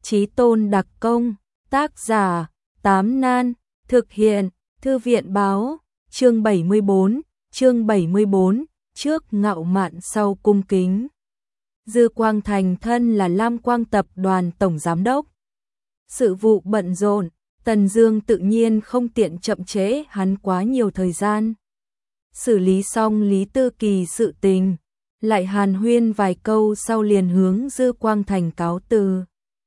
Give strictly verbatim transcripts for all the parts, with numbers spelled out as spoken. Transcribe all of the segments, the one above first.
Chí tôn đặc công, tác giả, Tám Nan, thực hiện, Thư viện báo, chương bảy mươi bốn, chương bảy mươi bốn, trước ngạo mạn sau cung kính. Dư Quang Thành thân là Lam Quang Tập đoàn Tổng Giám đốc. Sự vụ bận rộn, Tần Dương tự nhiên không tiện chậm trễ hắn quá nhiều thời gian. Xử lý xong Lý Tư Kỳ sự tình, lại hàn huyên vài câu sau liền hướng Dư Quang Thành cáo từ.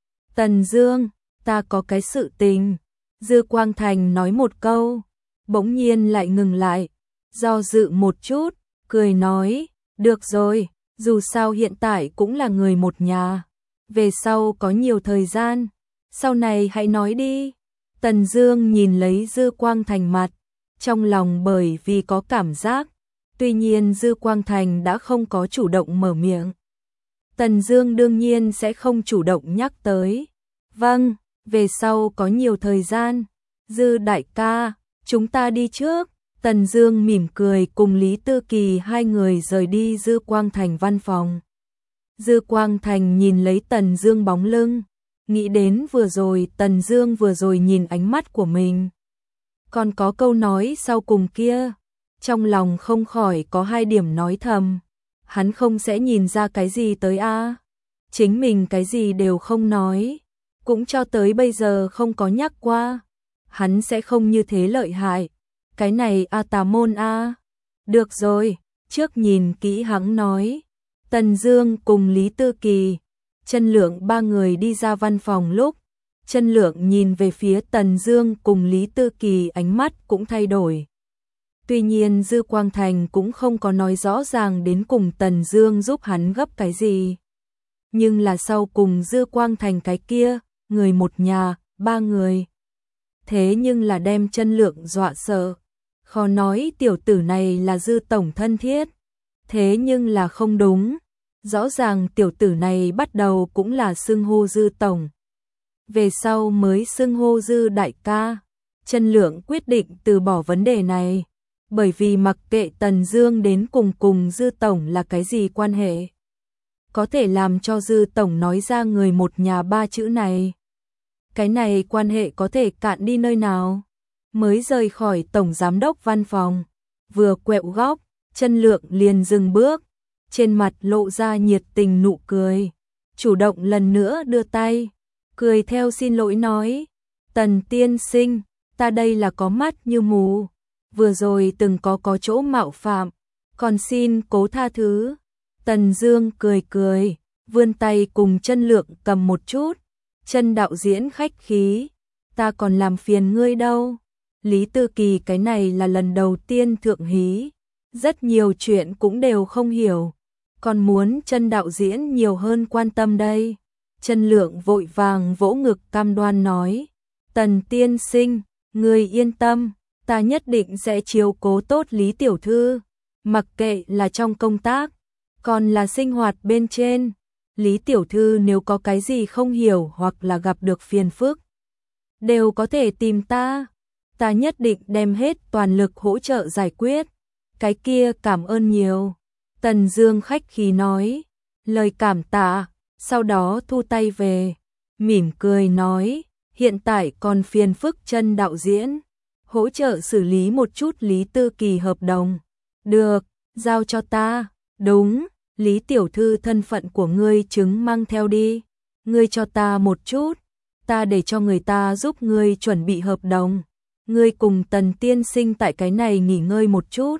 Tần Dương, ta có cái sự tình. Dư Quang Thành nói một câu, bỗng nhiên lại ngừng lại, do dự một chút, cười nói, được rồi, dù sao hiện tại cũng là người một nhà, về sau có nhiều thời gian, sau này hãy nói đi. Tần Dương nhìn lấy Dư Quang Thành mặt, trong lòng bởi vì có cảm giác, tuy nhiên Dư Quang Thành đã không có chủ động mở miệng. Tần Dương đương nhiên sẽ không chủ động nhắc tới. Vâng, về sau có nhiều thời gian. Dư đại ca, chúng ta đi trước. Tần Dương mỉm cười cùng Lý Tư Kỳ hai người rời đi Dư Quang Thành văn phòng. Dư Quang Thành nhìn lấy Tần Dương bóng lưng, nghĩ đến vừa rồi Tần Dương vừa rồi nhìn ánh mắt của mình. Còn có câu nói sau cùng kia, trong lòng không khỏi có hai điểm nói thầm. Hắn không sẽ nhìn ra cái gì tới a? À? Chính mình cái gì đều không nói, cũng cho tới bây giờ không có nhắc qua. Hắn sẽ không như thế lợi hại. Cái này a tà môn a. Được rồi, trước nhìn kỹ hắn nói. Tần Dương cùng Lý Tư Kỳ, Chân Lượng ba người đi ra văn phòng lúc, Chân Lượng nhìn về phía Tần Dương cùng Lý Tư Kỳ, ánh mắt cũng thay đổi. Tuy nhiên Dư Quang Thành cũng không có nói rõ ràng đến cùng Tần Dương giúp hắn gấp cái gì. Nhưng là sau cùng Dư Quang Thành cái kia, người một nhà, ba người. Thế nhưng là đem Chân Lượng dọa sợ. Khó nói tiểu tử này là Dư tổng thân thiết. Thế nhưng là không đúng. Rõ ràng tiểu tử này bắt đầu cũng là xưng hô Dư tổng, về sau mới xưng hô Dư đại ca. Chân Lượng quyết định từ bỏ vấn đề này, bởi vì mặc kệ Tần Dương đến cùng cùng Dư tổng là cái gì quan hệ, có thể làm cho Dư tổng nói ra người một nhà ba chữ này, cái này quan hệ có thể cạn đi nơi nào. Mới rời khỏi tổng giám đốc văn phòng, vừa quẹo góc, Chân Lượng liền dừng bước, trên mặt lộ ra nhiệt tình nụ cười, chủ động lần nữa đưa tay, cười theo xin lỗi nói, Tần tiên sinh, ta đây là có mắt như mù, vừa rồi từng có có chỗ mạo phạm, còn xin cố tha thứ. Tần Dương cười cười, vươn tay cùng Chân Lượng cầm một chút, Chân đạo diễn khách khí, ta còn làm phiền ngươi đâu. Lý Tư Kỳ cái này là lần đầu tiên thượng hí, rất nhiều chuyện cũng đều không hiểu, còn muốn Chân đạo diễn nhiều hơn quan tâm đây. Chân Lượng vội vàng vỗ ngực cam đoan nói, Tần tiên sinh, ngươi yên tâm, ta nhất định sẽ chiếu cố tốt Lý tiểu thư, mặc kệ là trong công tác, còn là sinh hoạt bên trên. Lý tiểu thư nếu có cái gì không hiểu hoặc là gặp được phiền phức, đều có thể tìm ta, ta nhất định đem hết toàn lực hỗ trợ giải quyết. Cái kia cảm ơn nhiều. Tần Dương khách khí nói, lời cảm tạ, sau đó thu tay về, mỉm cười nói, hiện tại còn phiền phức Chân đạo diễn, hỗ trợ xử lý một chút Lý Tư Kỳ hợp đồng. Được, giao cho ta. Đúng, Lý tiểu thư thân phận của ngươi chứng mang theo đi, ngươi cho ta một chút, ta để cho người ta giúp ngươi chuẩn bị hợp đồng. Ngươi cùng Tần tiên sinh tại cái này nghỉ ngơi một chút,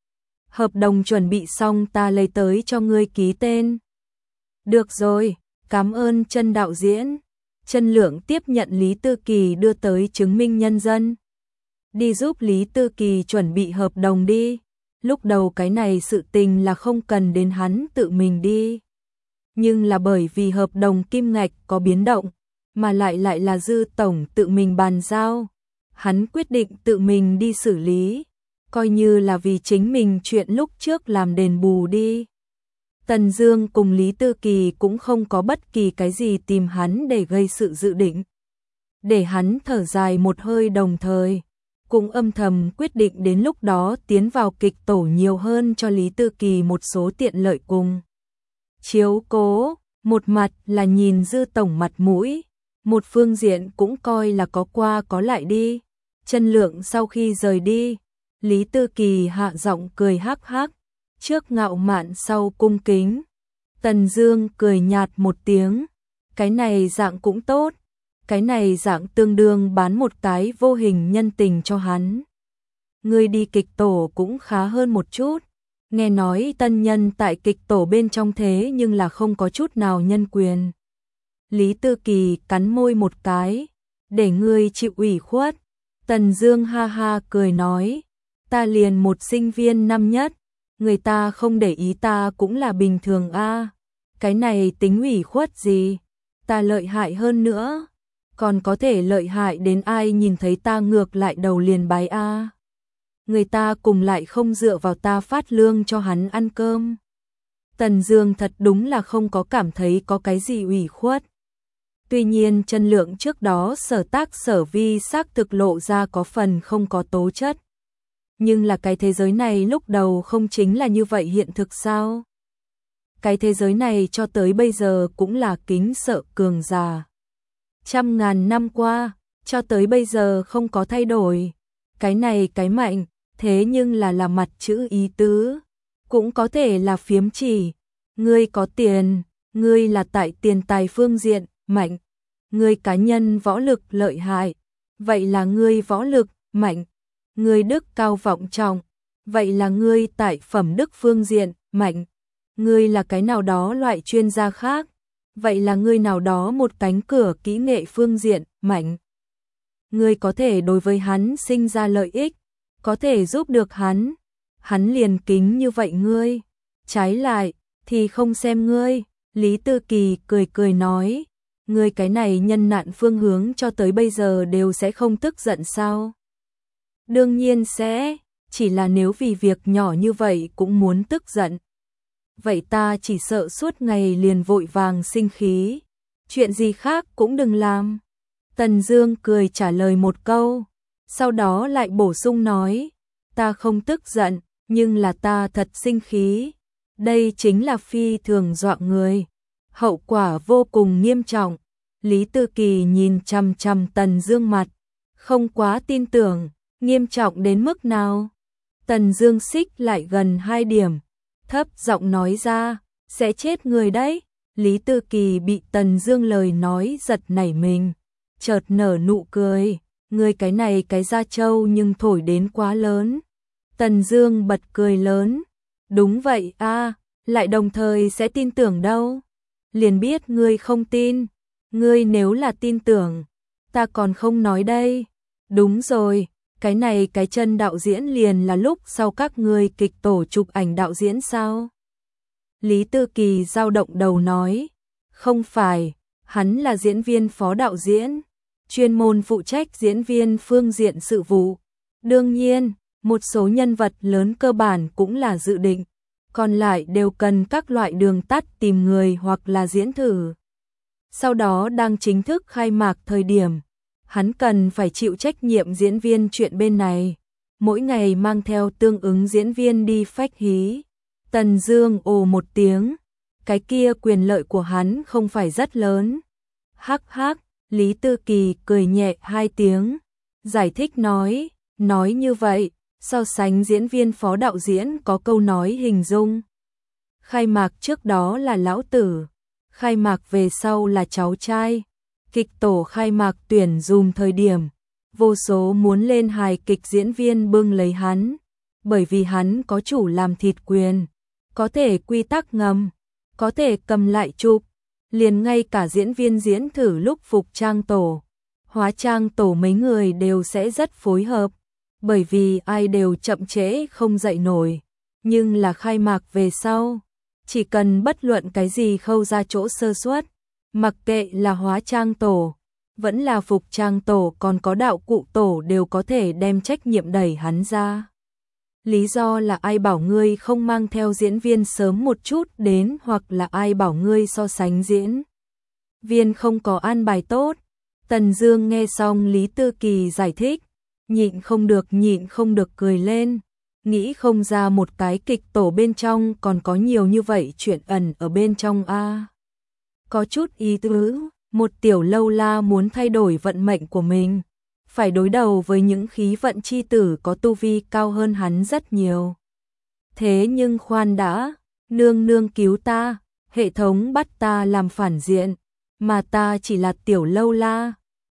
hợp đồng chuẩn bị xong ta lấy tới cho ngươi ký tên. Được rồi, cảm ơn Chân đạo diễn. Chân Lượng tiếp nhận Lý Tư Kỳ đưa tới chứng minh nhân dân, đi giúp Lý Tư Kỳ chuẩn bị hợp đồng đi. Lúc đầu cái này sự tình là không cần đến hắn tự mình đi, nhưng là bởi vì hợp đồng kim ngạch có biến động, mà lại lại là Dư tổng tự mình bàn giao, hắn quyết định tự mình đi xử lý, coi như là vì chính mình chuyện lúc trước làm đền bù đi. Tần Dương cùng Lý Tư Kỳ cũng không có bất kỳ cái gì tìm hắn để gây sự dự định, để hắn thở dài một hơi, đồng thời cũng âm thầm quyết định đến lúc đó tiến vào kịch tổ nhiều hơn cho Lý Tư Kỳ một số tiện lợi cùng chiếu cố. Một mặt là nhìn Dư tổng mặt mũi, một phương diện cũng coi là có qua có lại đi. Chân Lượng sau khi rời đi, Lý Tư Kỳ hạ giọng cười hắc hắc, trước ngạo mạn sau cung kính. Tần Dương cười nhạt một tiếng, cái này dạng cũng tốt, cái này dạng tương đương bán một cái vô hình nhân tình cho hắn. Ngươi đi kịch tổ cũng khá hơn một chút, nghe nói tân nhân tại kịch tổ bên trong thế nhưng là không có chút nào nhân quyền. Lý Tư Kỳ cắn môi một cái, để ngươi chịu ủy khuất. Tần Dương ha ha cười nói, ta liền một sinh viên năm nhất, người ta không để ý ta cũng là bình thường a. Cái này tính ủy khuất gì, ta lợi hại hơn nữa, còn có thể lợi hại đến ai nhìn thấy ta ngược lại đầu liền bái a. Người ta cùng lại không dựa vào ta phát lương cho hắn ăn cơm. Tần Dương thật đúng là không có cảm thấy có cái gì ủy khuất. Tuy nhiên Chân Lượng trước đó sở tác sở vi xác thực lộ ra có phần không có tố chất. Nhưng là cái thế giới này lúc đầu không chính là như vậy hiện thực sao? Cái thế giới này cho tới bây giờ cũng là kính sợ cường giả. Trăm ngàn năm qua, cho tới bây giờ không có thay đổi. Cái này cái mạnh, thế nhưng là là mặt chữ ý tứ. Cũng có thể là phiếm chỉ. Ngươi có tiền, ngươi là tại tiền tài phương diện, mạnh. Ngươi cá nhân võ lực lợi hại, vậy là ngươi võ lực, mạnh. Ngươi đức cao vọng trọng, vậy là ngươi tại phẩm đức phương diện, mạnh. Ngươi là cái nào đó loại chuyên gia khác, vậy là ngươi nào đó một cánh cửa kỹ nghệ phương diện, mạnh. Ngươi có thể đối với hắn sinh ra lợi ích, có thể giúp được hắn, hắn liền kính như vậy ngươi. Trái lại, thì không xem ngươi. Lý Tư Kỳ cười cười nói, ngươi cái này nhân nạn phương hướng cho tới bây giờ đều sẽ không tức giận sao? Đương nhiên sẽ, chỉ là nếu vì việc nhỏ như vậy cũng muốn tức giận. Vậy ta chỉ sợ suốt ngày liền vội vàng sinh khí, chuyện gì khác cũng đừng làm. Tần Dương cười trả lời một câu, sau đó lại bổ sung nói, ta không tức giận, nhưng là ta thật sinh khí. Đây chính là phi thường dọa người, hậu quả vô cùng nghiêm trọng. Lý Tư Kỳ nhìn chằm chằm Tần Dương mặt, không quá tin tưởng, nghiêm trọng đến mức nào? Tần Dương xích lại gần hai điểm, thấp giọng nói ra, sẽ chết người đấy. Lý Tư Kỳ bị Tần Dương lời nói giật nảy mình, chợt nở nụ cười, ngươi cái này cái da trâu nhưng thổi đến quá lớn. Tần Dương bật cười lớn, đúng vậy a, lại đồng thời sẽ tin tưởng đâu. Liền biết ngươi không tin, ngươi nếu là tin tưởng, ta còn không nói đây. Đúng rồi, cái này cái chân đạo diễn liền là lúc sau các ngươi kịch tổ chụp ảnh đạo diễn sao? Lý Tư Kỳ dao động đầu nói, không phải, hắn là diễn viên phó đạo diễn, chuyên môn phụ trách diễn viên phương diện sự vụ. Đương nhiên, một số nhân vật lớn cơ bản cũng là dự định, còn lại đều cần các loại đường tắt tìm người hoặc là diễn thử. Sau đó đang chính thức khai mạc thời điểm, hắn cần phải chịu trách nhiệm diễn viên chuyện bên này, mỗi ngày mang theo tương ứng diễn viên đi phách hí. Tần Dương ồ một tiếng, cái kia quyền lợi của hắn không phải rất lớn. Hắc hắc, Lý Tư Kỳ cười nhẹ hai tiếng, giải thích nói, nói như vậy, so sánh diễn viên phó đạo diễn có câu nói hình dung. Khai mạc trước đó là lão tử, khai mạc về sau là cháu trai. Kịch tổ khai mạc tuyển dùm thời điểm, vô số muốn lên hài kịch diễn viên bưng lấy hắn, bởi vì hắn có chủ làm thịt quyền, có thể quy tắc ngầm, có thể cầm lại chụp, liền ngay cả diễn viên diễn thử lúc phục trang tổ, hóa trang tổ mấy người đều sẽ rất phối hợp, bởi vì ai đều chậm trễ không dậy nổi, nhưng là khai mạc về sau, chỉ cần bất luận cái gì khâu ra chỗ sơ suất, mặc kệ là hóa trang tổ, vẫn là phục trang tổ còn có đạo cụ tổ đều có thể đem trách nhiệm đẩy hắn ra. Lý do là ai bảo ngươi không mang theo diễn viên sớm một chút đến, hoặc là ai bảo ngươi so sánh diễn viên không có an bài tốt. Tần Dương nghe xong Lý Tư Kỳ giải thích, nhịn không được nhịn không được cười lên, nghĩ không ra một cái kịch tổ bên trong còn có nhiều như vậy chuyện ẩn ở bên trong a. Có chút ý tứ, Một tiểu lâu la muốn thay đổi vận mệnh của mình, phải đối đầu với những khí vận chi tử có tu vi cao hơn hắn rất nhiều. Thế nhưng khoan đã, nương nương cứu ta, hệ thống bắt ta làm phản diện, mà ta chỉ là tiểu lâu la,